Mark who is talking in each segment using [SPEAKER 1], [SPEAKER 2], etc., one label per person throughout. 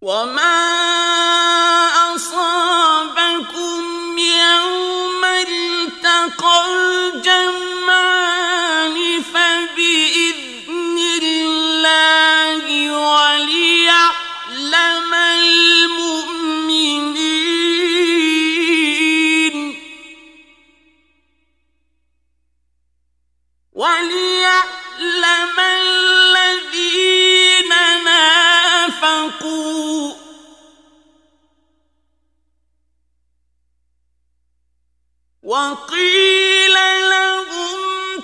[SPEAKER 1] وما أصابكم يوم التقى الجمعان فبإذن الله وليعلم المؤمنين وليعلم الذين نافقوا وقيل لهم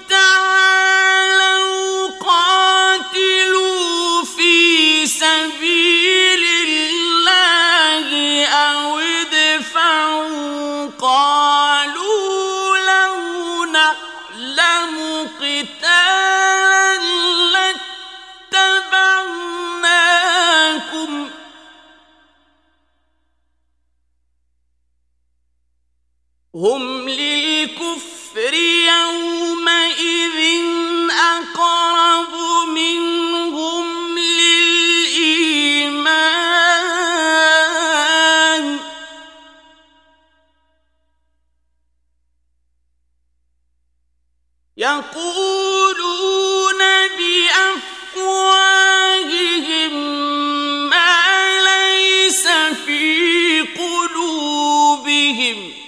[SPEAKER 1] تعالوا قاتلوا في سبيل الله أو ادفعوا قالوا لو نعلم قتالا لاتبعناكم هم للكفر يومئذ أقرب منهم للإيمان يقولون بأفواههم ما ليس في قلوبهم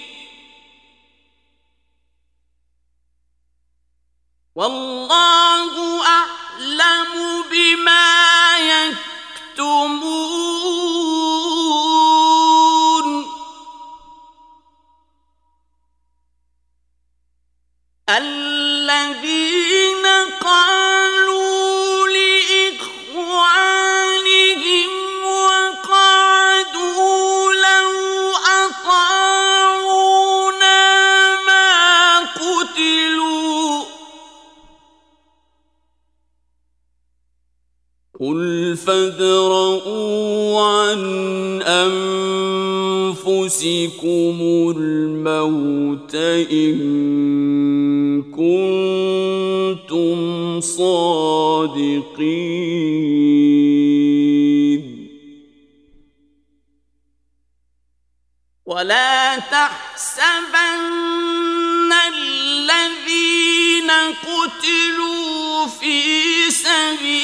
[SPEAKER 1] والله أعلم بما يكتمون الذين قالوا لإخوانهم وقعدوا لو أطاعونا ما قتلوا قل فادرءوا عن أنفسكم الموت إن كنتم صادقين ولا تحسبن الذين قتلوا في سبيل